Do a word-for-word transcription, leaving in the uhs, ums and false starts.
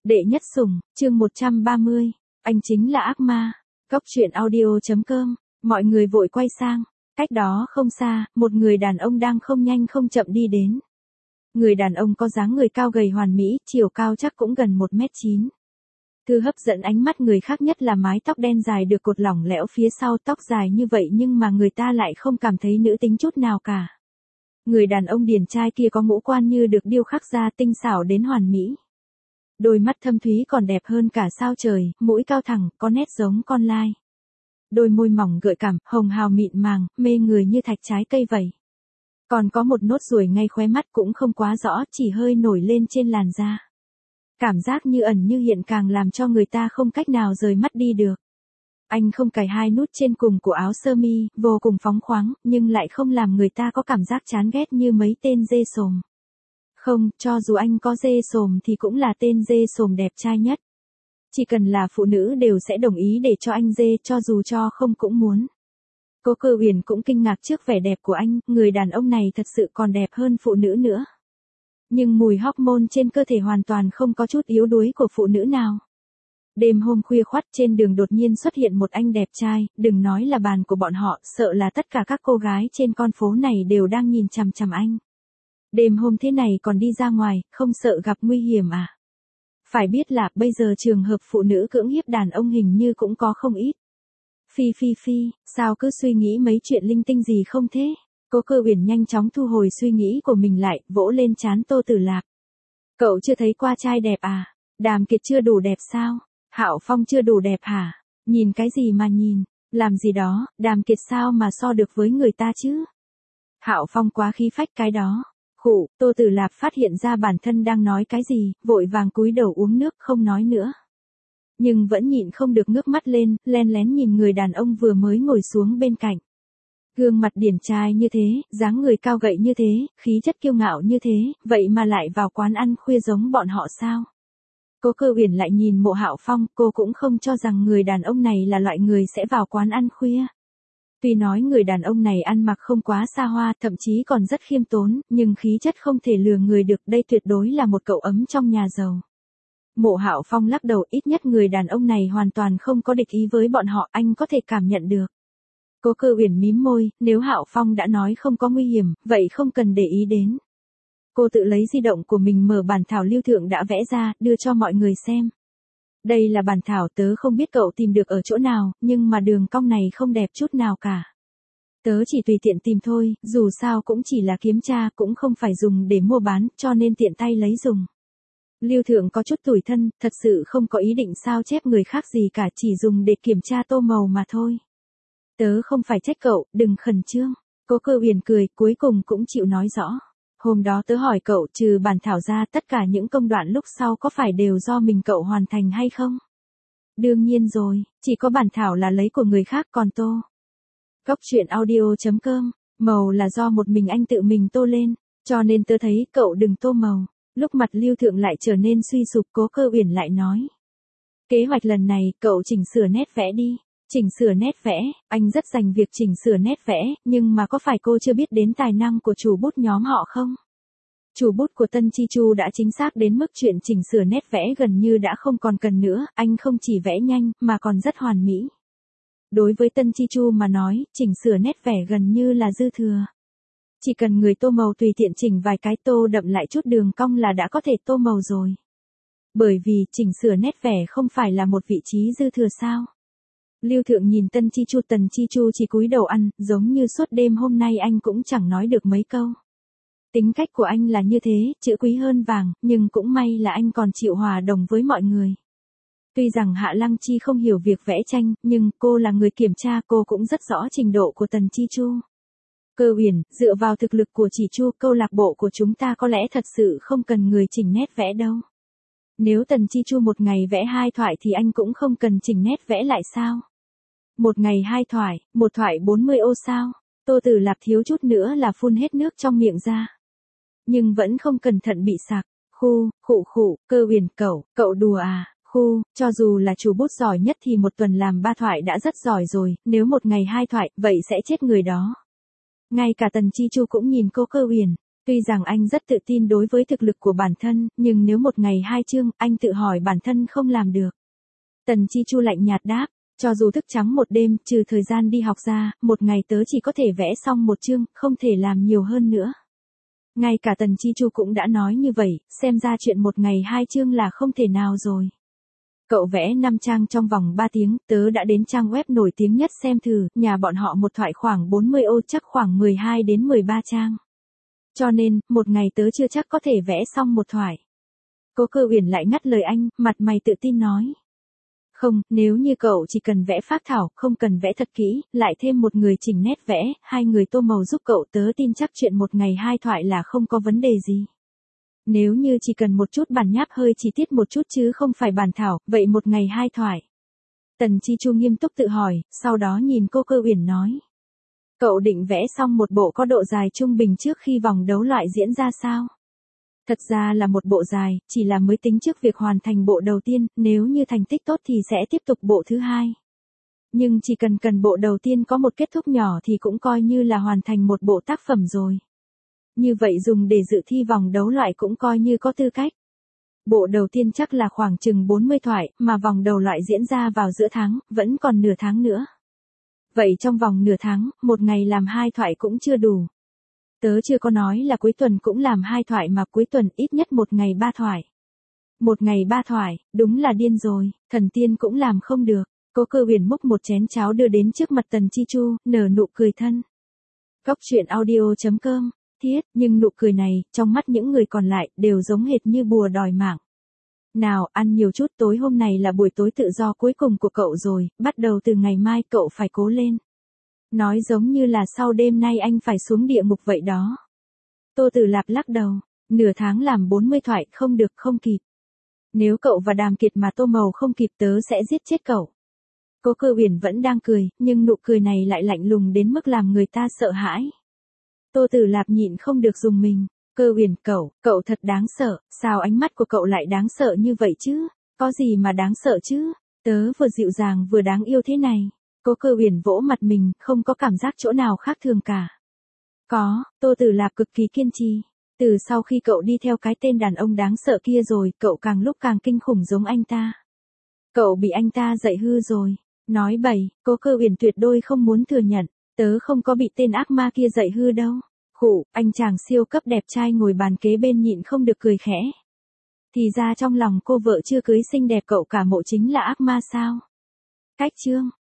Đệ nhất sủng, chương một trăm ba mươi, anh chính là ác ma. Góc truyện audio.com, mọi người vội quay sang. Cách đó không xa, một người đàn ông đang không nhanh không chậm đi đến. Người đàn ông có dáng người cao gầy hoàn mỹ, chiều cao chắc cũng gần một mét chín. Thứ hấp dẫn ánh mắt người khác nhất là mái tóc đen dài được cột lỏng lẻo phía sau, tóc dài như vậy nhưng mà người ta lại không cảm thấy nữ tính chút nào cả. Người đàn ông điển trai kia có ngũ quan như được điêu khắc ra, tinh xảo đến hoàn mỹ. Đôi mắt thâm thúy còn đẹp hơn cả sao trời, mũi cao thẳng, có nét giống con lai. Đôi môi mỏng gợi cảm, hồng hào mịn màng, mê người như thạch trái cây vậy. Còn có một nốt ruồi ngay khóe mắt cũng không quá rõ, chỉ hơi nổi lên trên làn da. Cảm giác như ẩn như hiện càng làm cho người ta không cách nào rời mắt đi được. Anh không cài hai nút trên cùng của áo sơ mi, vô cùng phóng khoáng, nhưng lại không làm người ta có cảm giác chán ghét như mấy tên dê sồm. Không, cho dù anh có dê sồm thì cũng là tên dê sồm đẹp trai nhất. Chỉ cần là phụ nữ đều sẽ đồng ý để cho anh dê, cho dù cho không cũng muốn. Cố Cơ Uyển cũng kinh ngạc trước vẻ đẹp của anh, người đàn ông này thật sự còn đẹp hơn phụ nữ nữa. Nhưng mùi hormone trên cơ thể hoàn toàn không có chút yếu đuối của phụ nữ nào. Đêm hôm khuya khoắt trên đường đột nhiên xuất hiện một anh đẹp trai, đừng nói là bàn của bọn họ, sợ là tất cả các cô gái trên con phố này đều đang nhìn chằm chằm anh. Đêm hôm thế này còn đi ra ngoài, không sợ gặp nguy hiểm à? Phải biết là bây giờ trường hợp phụ nữ cưỡng hiếp đàn ông hình như cũng có không ít. Phi phi phi, sao cứ suy nghĩ mấy chuyện linh tinh gì không thế? Cố Cơ Uyển nhanh chóng thu hồi suy nghĩ của mình lại, vỗ lên trán Tô Tử Lạc. Cậu chưa thấy qua trai đẹp à? Đàm Kiệt chưa đủ đẹp sao? Hạo Phong chưa đủ đẹp hả? Nhìn cái gì mà nhìn? Làm gì đó, Đàm Kiệt sao mà so được với người ta chứ? Hạo Phong quá khí phách cái đó. Khụ, Tô Tử Lạc phát hiện ra bản thân đang nói cái gì, vội vàng cúi đầu uống nước không nói nữa. Nhưng vẫn nhịn không được ngước mắt lên, len lén nhìn người đàn ông vừa mới ngồi xuống bên cạnh. Gương mặt điển trai như thế, dáng người cao gậy như thế, khí chất kiêu ngạo như thế, vậy mà lại vào quán ăn khuya giống bọn họ sao? Cố Cơ Uyển lại nhìn Mộ Hạo Phong, cô cũng không cho rằng người đàn ông này là loại người sẽ vào quán ăn khuya. Tuy nói người đàn ông này ăn mặc không quá xa hoa, thậm chí còn rất khiêm tốn, nhưng khí chất không thể lừa người được, đây tuyệt đối là một cậu ấm trong nhà giàu. Mộ Hạo Phong lắc đầu, ít nhất người đàn ông này hoàn toàn không có địch ý với bọn họ, anh có thể cảm nhận được. Cố Cơ Uyển mím môi, nếu Hạo Phong đã nói không có nguy hiểm, vậy không cần để ý đến. Cô tự lấy di động của mình mở bản thảo Lưu Thượng đã vẽ ra, đưa cho mọi người xem. Đây là bản thảo, tớ không biết cậu tìm được ở chỗ nào, nhưng mà đường cong này không đẹp chút nào cả. Tớ chỉ tùy tiện tìm thôi, dù sao cũng chỉ là kiếm tra, cũng không phải dùng để mua bán, cho nên tiện tay lấy dùng. Lưu Thượng có chút tủi thân, thật sự không có ý định sao chép người khác gì cả, chỉ dùng để kiểm tra tô màu mà thôi. Tớ không phải trách cậu, đừng khẩn trương. Cố Cơ Uyển cười, cuối cùng cũng chịu nói rõ. Hôm đó tớ hỏi cậu, trừ bản thảo ra, tất cả những công đoạn lúc sau có phải đều do mình cậu hoàn thành hay không? Đương nhiên rồi, chỉ có bản thảo là lấy của người khác, còn tô. Góc truyện audio.com, màu là do một mình anh tự mình tô lên, cho nên tớ thấy cậu đừng tô màu. Lúc mặt Lưu Thượng lại trở nên suy sụp, Cố Cơ Uyển lại nói. Kế hoạch lần này, cậu chỉnh sửa nét vẽ đi. Chỉnh sửa nét vẽ, anh rất dành việc chỉnh sửa nét vẽ, nhưng mà có phải cô chưa biết đến tài năng của chủ bút nhóm họ không? Chủ bút của Tân Chi Chu đã chính xác đến mức chuyện chỉnh sửa nét vẽ gần như đã không còn cần nữa, anh không chỉ vẽ nhanh, mà còn rất hoàn mỹ. Đối với Tân Chi Chu mà nói, chỉnh sửa nét vẽ gần như là dư thừa. Chỉ cần người tô màu tùy tiện chỉnh vài cái, tô đậm lại chút đường cong là đã có thể tô màu rồi. Bởi vì chỉnh sửa nét vẽ không phải là một vị trí dư thừa sao? Lưu Thượng nhìn Tân Chi Chu, Tần Chi Chu chỉ cúi đầu ăn, giống như suốt đêm hôm nay anh cũng chẳng nói được mấy câu. Tính cách của anh là như thế, chữ quý hơn vàng, nhưng cũng may là anh còn chịu hòa đồng với mọi người. Tuy rằng Hạ Lăng Chi không hiểu việc vẽ tranh, nhưng cô là người kiểm tra, cô cũng rất rõ trình độ của Tần Chi Chu. Cơ Uyển, dựa vào thực lực của Chỉ Chu, câu lạc bộ của chúng ta có lẽ thật sự không cần người chỉnh nét vẽ đâu. Nếu Tần Chi Chu một ngày vẽ hai thoại thì anh cũng không cần chỉnh nét vẽ lại sao? Một ngày hai thoại, một thoại bốn mươi ô sao? Tô Tử Lạc thiếu chút nữa là phun hết nước trong miệng ra. Nhưng vẫn không cẩn thận bị sặc. Khu, khụ khụ, Cơ Uyển, cậu, cậu đùa à? Khu, cho dù là chủ bút giỏi nhất thì một tuần làm ba thoại đã rất giỏi rồi, nếu một ngày hai thoại, vậy sẽ chết người đó. Ngay cả Tần Chi Chu cũng nhìn cô Cơ Uyển. Tuy rằng anh rất tự tin đối với thực lực của bản thân, nhưng nếu một ngày hai chương, anh tự hỏi bản thân không làm được. Tần Chi Chu lạnh nhạt đáp, cho dù thức trắng một đêm, trừ thời gian đi học ra, một ngày tớ chỉ có thể vẽ xong một chương, không thể làm nhiều hơn nữa. Ngay cả Tần Chi Chu cũng đã nói như vậy, xem ra chuyện một ngày hai chương là không thể nào rồi. Cậu vẽ năm trang trong vòng ba tiếng, tớ đã đến trang web nổi tiếng nhất xem thử, nhà bọn họ một thoại khoảng bốn mươi ô chắc khoảng mười hai đến mười ba trang. Cho nên, một ngày tớ chưa chắc có thể vẽ xong một thoại. Cố Cơ Uyển lại ngắt lời anh, mặt mày tự tin nói. Không, nếu như cậu chỉ cần vẽ phác thảo, không cần vẽ thật kỹ, lại thêm một người chỉnh nét vẽ, hai người tô màu giúp cậu, tớ tin chắc chuyện một ngày hai thoại là không có vấn đề gì. Nếu như chỉ cần một chút bản nháp hơi chi tiết một chút chứ không phải bản thảo, vậy một ngày hai thoại. Tần Chi Chu nghiêm túc tự hỏi, sau đó nhìn Cố Cơ Uyển nói. Cậu định vẽ xong một bộ có độ dài trung bình trước khi vòng đấu loại diễn ra sao? Thật ra là một bộ dài, chỉ là mới tính trước việc hoàn thành bộ đầu tiên, nếu như thành tích tốt thì sẽ tiếp tục bộ thứ hai. Nhưng chỉ cần cần bộ đầu tiên có một kết thúc nhỏ thì cũng coi như là hoàn thành một bộ tác phẩm rồi. Như vậy dùng để dự thi vòng đấu loại cũng coi như có tư cách. Bộ đầu tiên chắc là khoảng chừng bốn mươi thoại, mà vòng đầu loại diễn ra vào giữa tháng, vẫn còn nửa tháng nữa. Vậy trong vòng nửa tháng, một ngày làm hai thoại cũng chưa đủ. Tớ chưa có nói là cuối tuần cũng làm hai thoại mà cuối tuần ít nhất một ngày ba thoại. Một ngày ba thoại, đúng là điên rồi, thần tiên cũng làm không được. Cố Cơ Uyển múc một chén cháo đưa đến trước mặt Tần Chi Chu, nở nụ cười thân. Góc truyện audio chấm com, thiết, nhưng nụ cười này, trong mắt những người còn lại, đều giống hệt như bùa đòi mạng. Nào, ăn nhiều chút, tối hôm này là buổi tối tự do cuối cùng của cậu rồi, bắt đầu từ ngày mai cậu phải cố lên. Nói giống như là sau đêm nay anh phải xuống địa ngục vậy đó. Tô Tử Lạp lắc đầu, nửa tháng làm bốn mươi thoại, không được, không kịp. Nếu cậu và Đàm Kiệt mà tô màu không kịp tớ sẽ giết chết cậu. Cố Cơ Uyển vẫn đang cười, nhưng nụ cười này lại lạnh lùng đến mức làm người ta sợ hãi. Tô Tử Lạp nhịn không được dùng mình. Cơ Uyển, cậu, cậu thật đáng sợ, sao ánh mắt của cậu lại đáng sợ như vậy chứ? Có gì mà đáng sợ chứ? Tớ vừa dịu dàng vừa đáng yêu thế này. Cố Cơ Uyển vỗ mặt mình, không có cảm giác chỗ nào khác thường cả. Có, Tô Tử Lạp cực kỳ kiên trì. Từ sau khi cậu đi theo cái tên đàn ông đáng sợ kia rồi, cậu càng lúc càng kinh khủng giống anh ta. Cậu bị anh ta dạy hư rồi. Nói bậy, Cố Cơ Uyển tuyệt đối không muốn thừa nhận. Tớ không có bị tên ác ma kia dạy hư đâu. Khụ, anh chàng siêu cấp đẹp trai ngồi bàn kế bên nhịn không được cười khẽ. Thì ra trong lòng cô vợ chưa cưới xinh đẹp cậu cả mộ chính là ác ma sao? Cách chương.